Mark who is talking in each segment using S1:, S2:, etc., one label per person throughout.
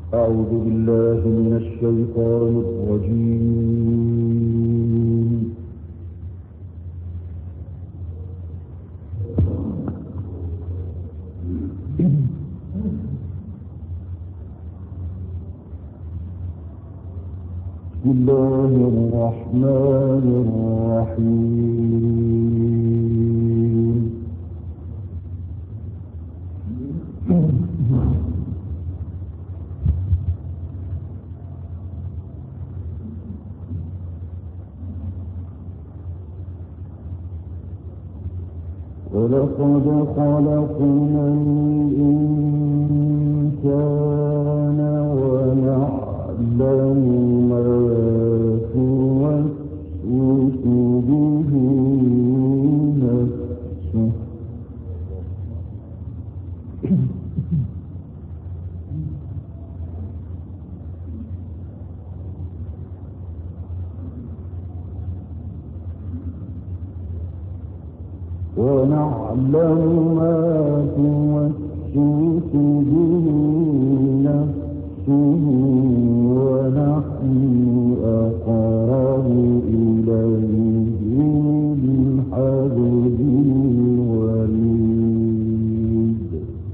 S1: أعوذ بالله من الشيطان الرجيم. بسم الله الرحمن الرحيم. ولقد خلقنا الإنسان ونعلم ما توسوس به نفسه. ونعلم ما توسوس به نفسه ونحن أقرب إليه من حبل الوريد.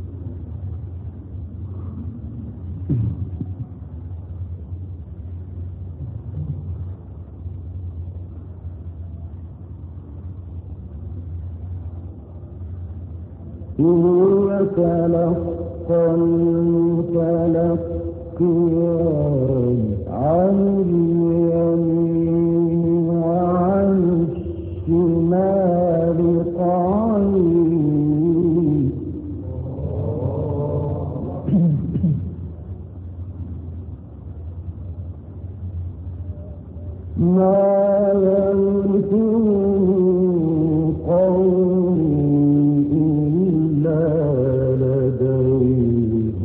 S1: إذ يتلقى المتلقيان عن اليمين وعن الشمال قعيد. ما يلفظ من قول إلا لديه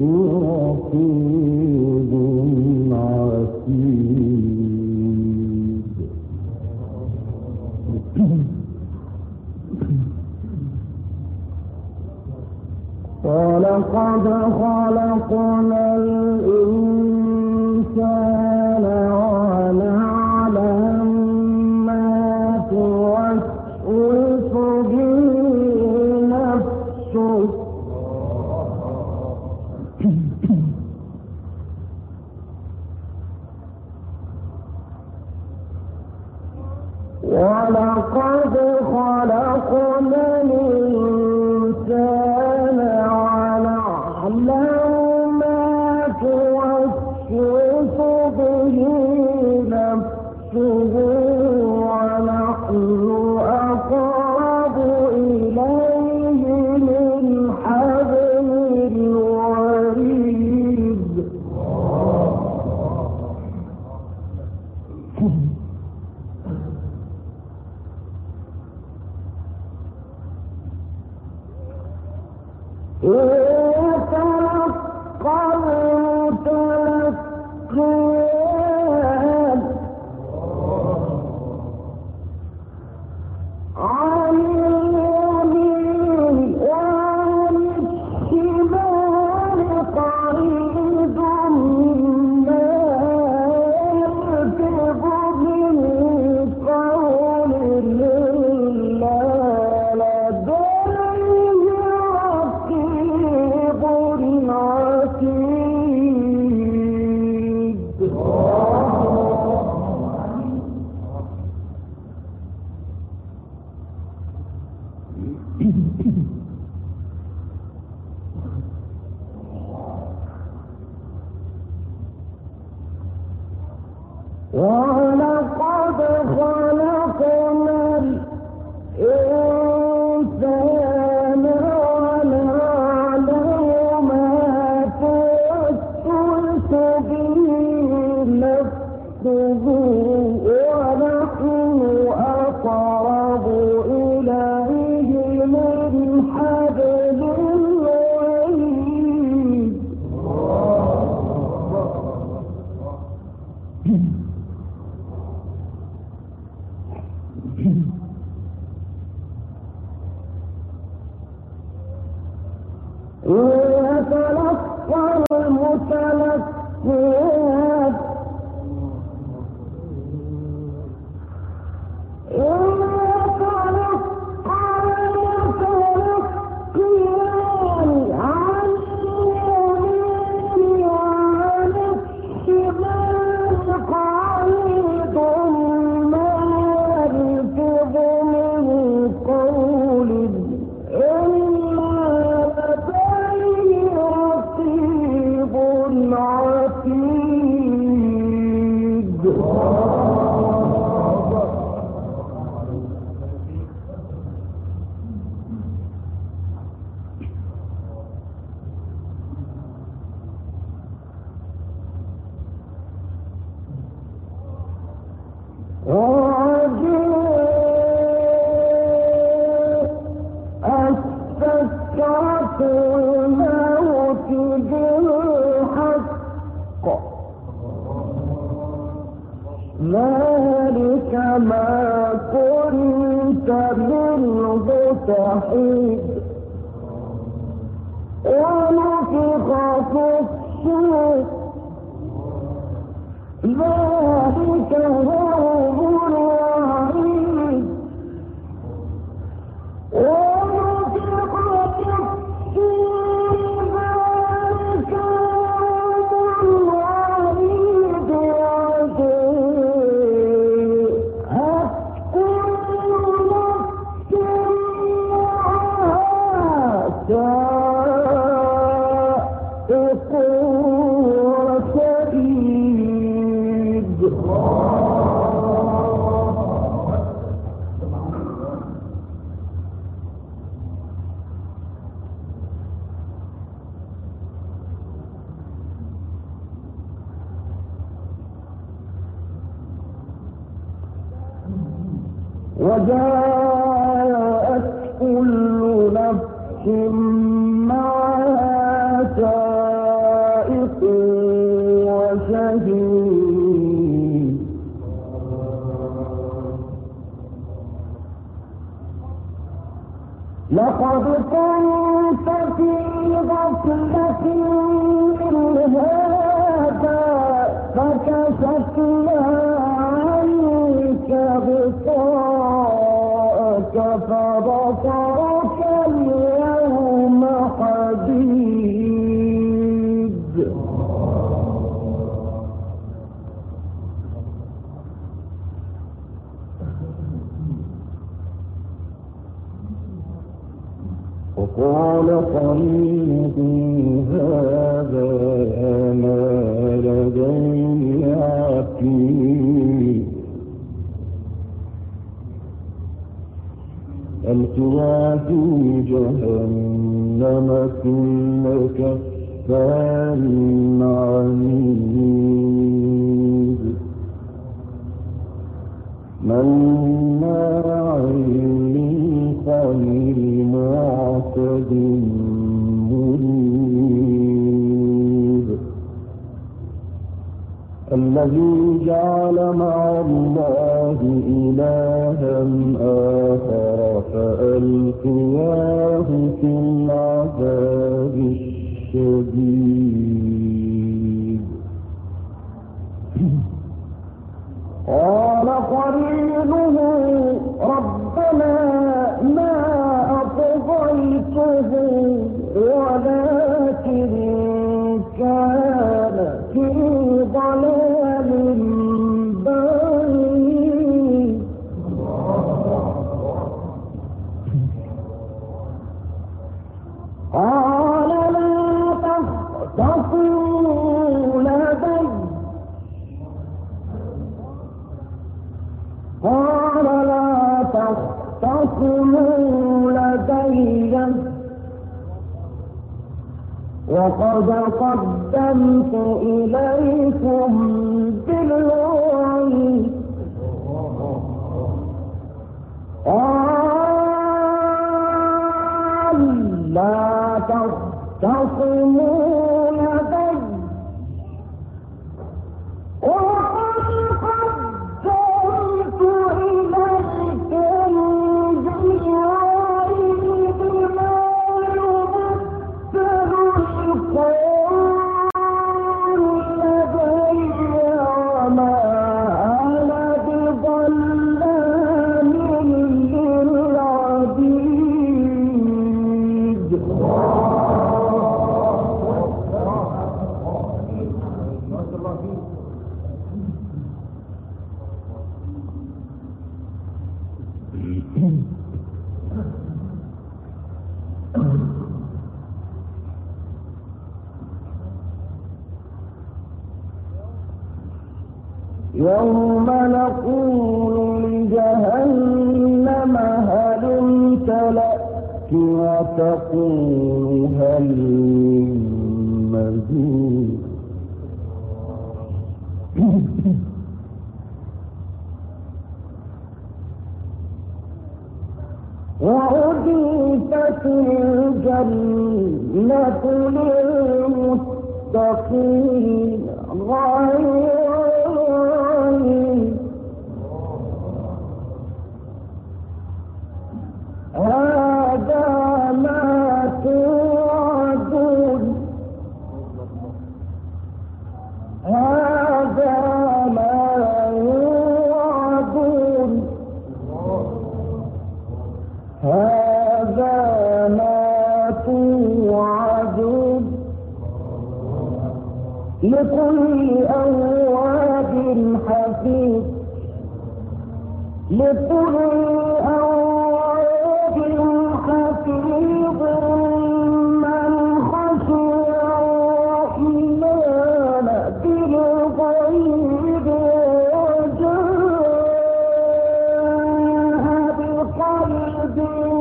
S1: رقيب عتيد. ولقد خلقنا الإنسان ونعلم ما توسوس به نفسه. ولقد خلقنا الإنسان ونعلم ما توسوس به نفسه ونحن أقرب إليه من حبل الوريد. يتلقى المتلقيان عن اليمين وعن الشمال قعيد. ما يلفظ من قول إلا لديه رقيب عتيد. ولقد خلقنا الإنسان ونعلم ما توسوس به نفسه ونحن أقرب إليه من حبل الوريد. ما كنت منه تحيد ونفخ في الصور ذلك يوم الوعيد ونفخ في الصور ذلك يوم الوعيد وجاءت كل نفس معها وجاءت كل نفس معها سائق وشهيد لقد كنت في غفلة من هذا فكشفنا عنك غطاءك فبصرك اليوم حديد وقال قرينه هذا ما لدي عتيد ألقيا في جهنم كل كفار عنيد مناع للخير معتد مريب الذي جعل مع الله إلها آخر فألقياه في العذاب الشديد قال قرينه ربنا ما أطغيته ولكن كان في ضلال بعيد قال لا تختصموا لدي قال لا تختصموا لدي وقد قدمت إليكم بالوعيد قال لا تختصموا لدي وقد قدمت إليكم بالوعيد ما يبدل القول لدي وما أنا بظلام للعبيد يوم نقول لجهنم هل امتلأت وتقول هل من مزيد وأضيفت الجنة للمتقين غير لكل أواب حفيظ لكل أواب حفيظ من خشي الرحمن بالغيب وجاء بقلب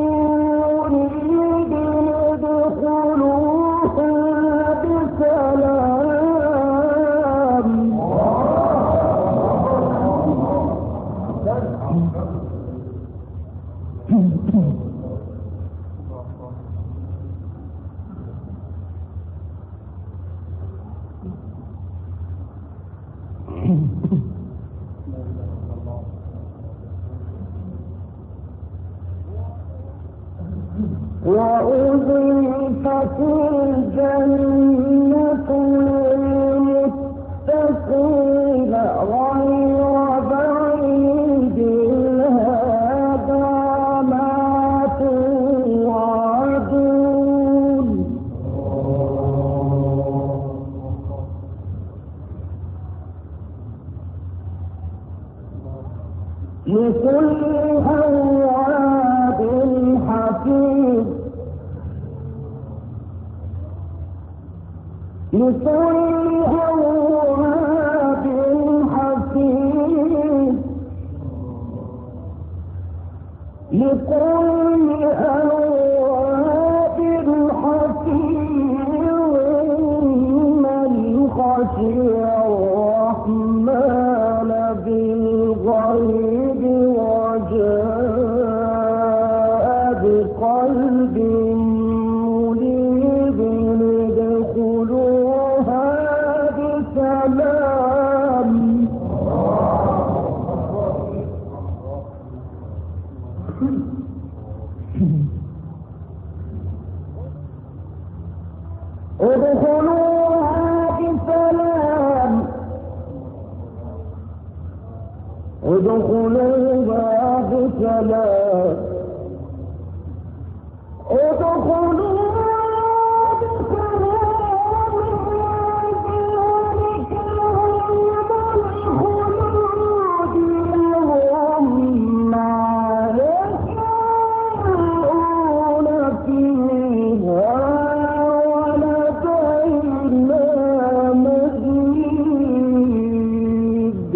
S1: منيب ادخلوها بسلام. وأزلفت الجنة للمتقين غير بعيد هذا ما توعدون. لكل أواب حفيظ لكل أواب حفيظ لكل أواب حفيظ من خشي الرحمن بالغيب وجاء بقلب منيب ادخلوها بسلام. ادخلوها بسلام ادخلوها بسلام ادخلوها بسلام ذلك يوم الخلود لهم ما يشاءون فيها ولدينا مزيد.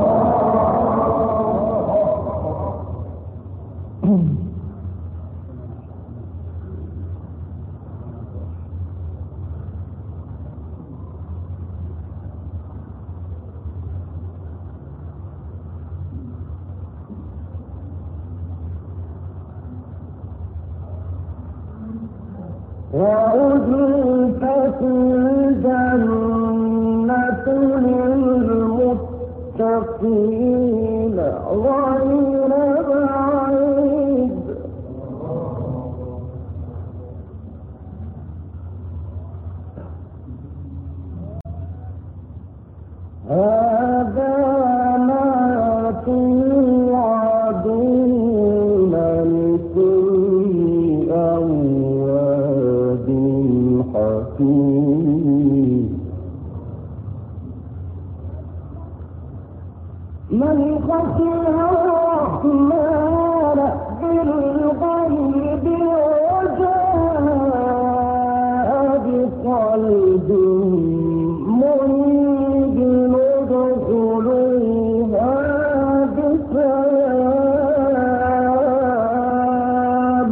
S1: وأزلفت الجنة للمتقين غير بعيد هذا ما توعدون لكل أواب حفيظ من خشي الرحمن بالغيب وجاء بقلب منيب ادخلوها بسلام.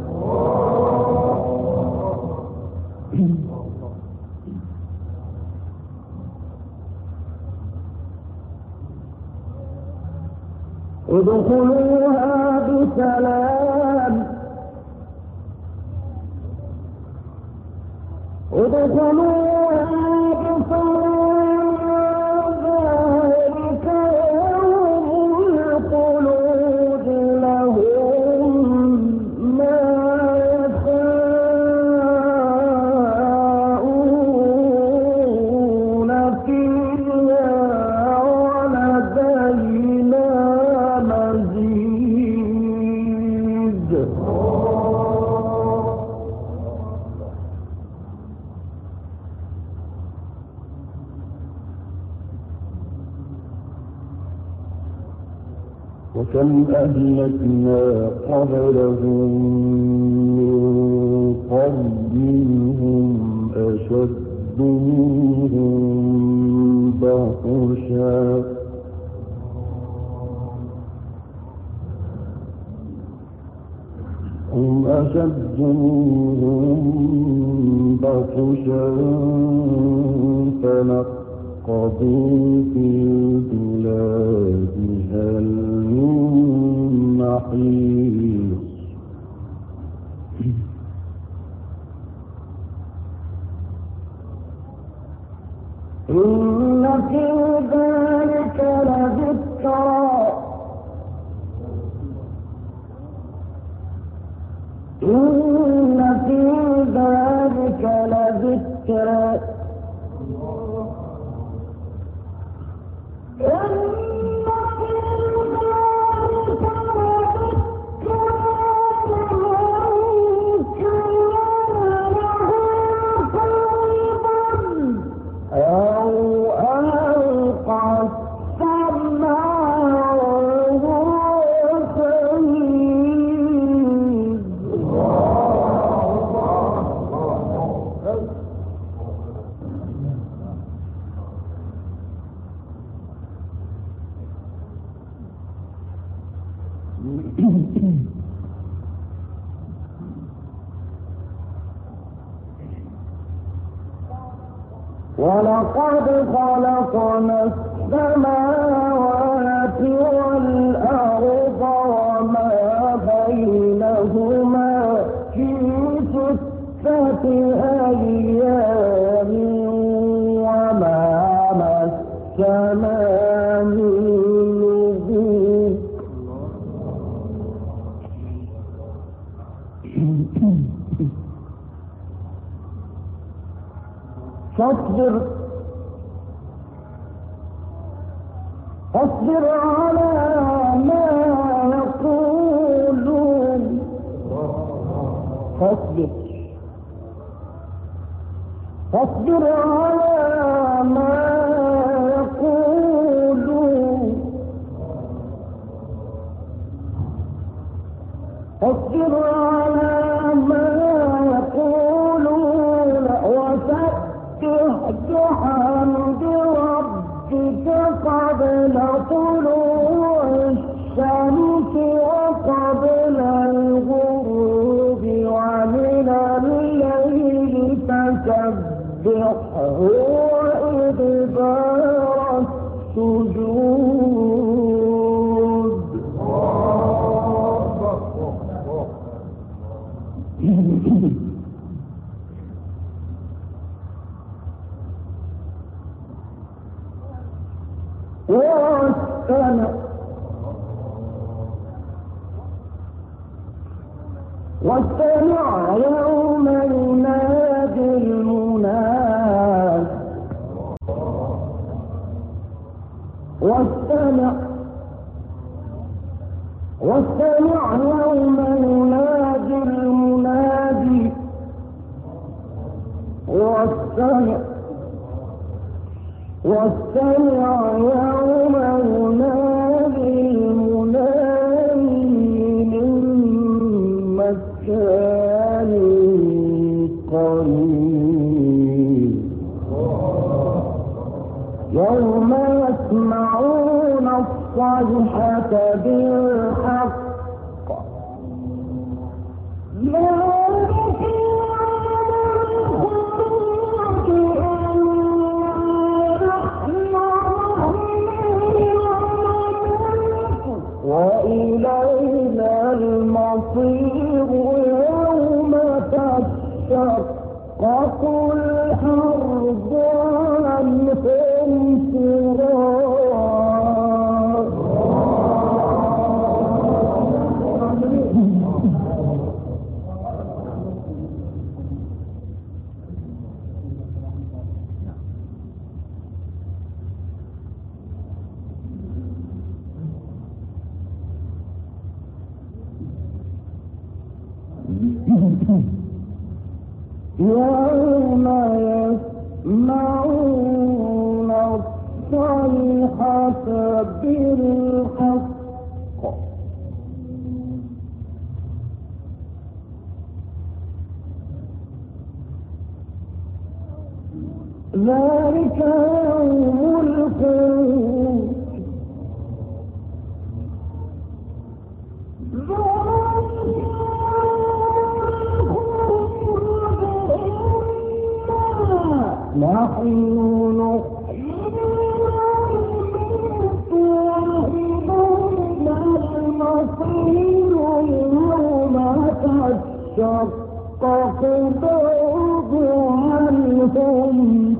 S1: ادخلوها بسلام ادخلوها بسلام ذلك يوم الخلود لهم ما يشاءون فيها ولدينا مزيد. وكم أهلكنا قبلهم من قرن هم أشد منهم بطشا فنقضوا في البلاد هل من محيص إن في ذلك لذكرى إن في ذلك لذكرى ولقد خلقنا السماوات والأرض وما بينهما في 6 أيام وما مسنا من لغوب فاصبر على ما يقولون فاصبر على ما يقولون فاصبر على ما يقولون وسبح بحمد ربك قبل طلوع الشمس وقبل الغروب ومن الليل فسبحه وإدبار السجود واستمع يوم ينادي المناد واستمع يوم ينادي المنادي واستمع يوم ينادي المنادي من مكان قريب يوم يسمعون الصيحة بالحق وإلينا المصير يوم تشقق الأرض عنهم يوم يسمعون الصيحة بالحق ذلك يوم الخروج نحن المصير يوم تشقق الأرض عنهم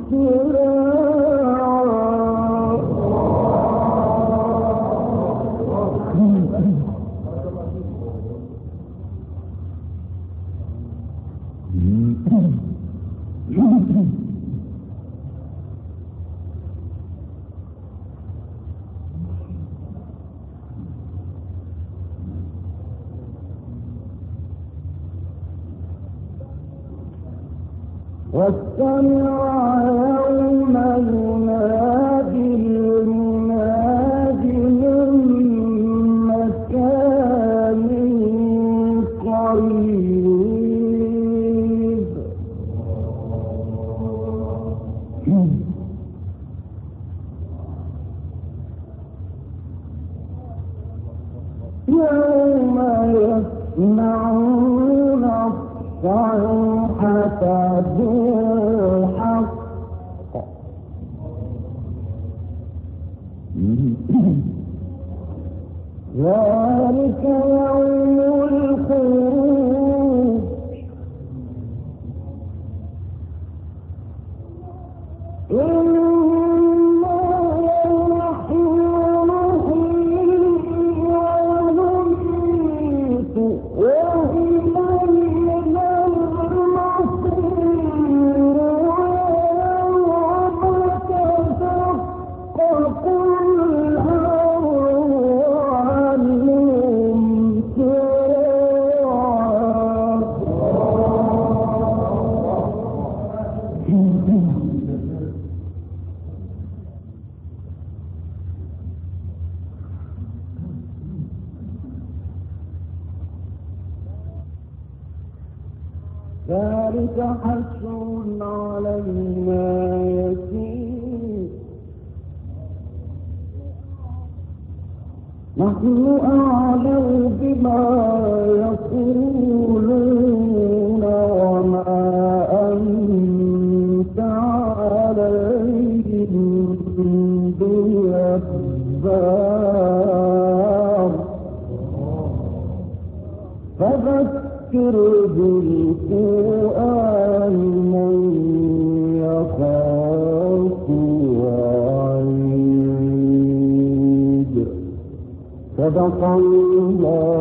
S1: واستمع يوم ينادي المناد من مكان قريب يوم يسمعون الصيحة بالحق ذلك يوم الخروج إنا نحن نحيي ونميت وإلينا المصير ويوم تشقق الأرض عنهم ذلك حشر علينا يسير نحن أعلم بما يقولون وما أنت عليهم بجبار فذكر بالقرآن من يخاف وعيد صدق الله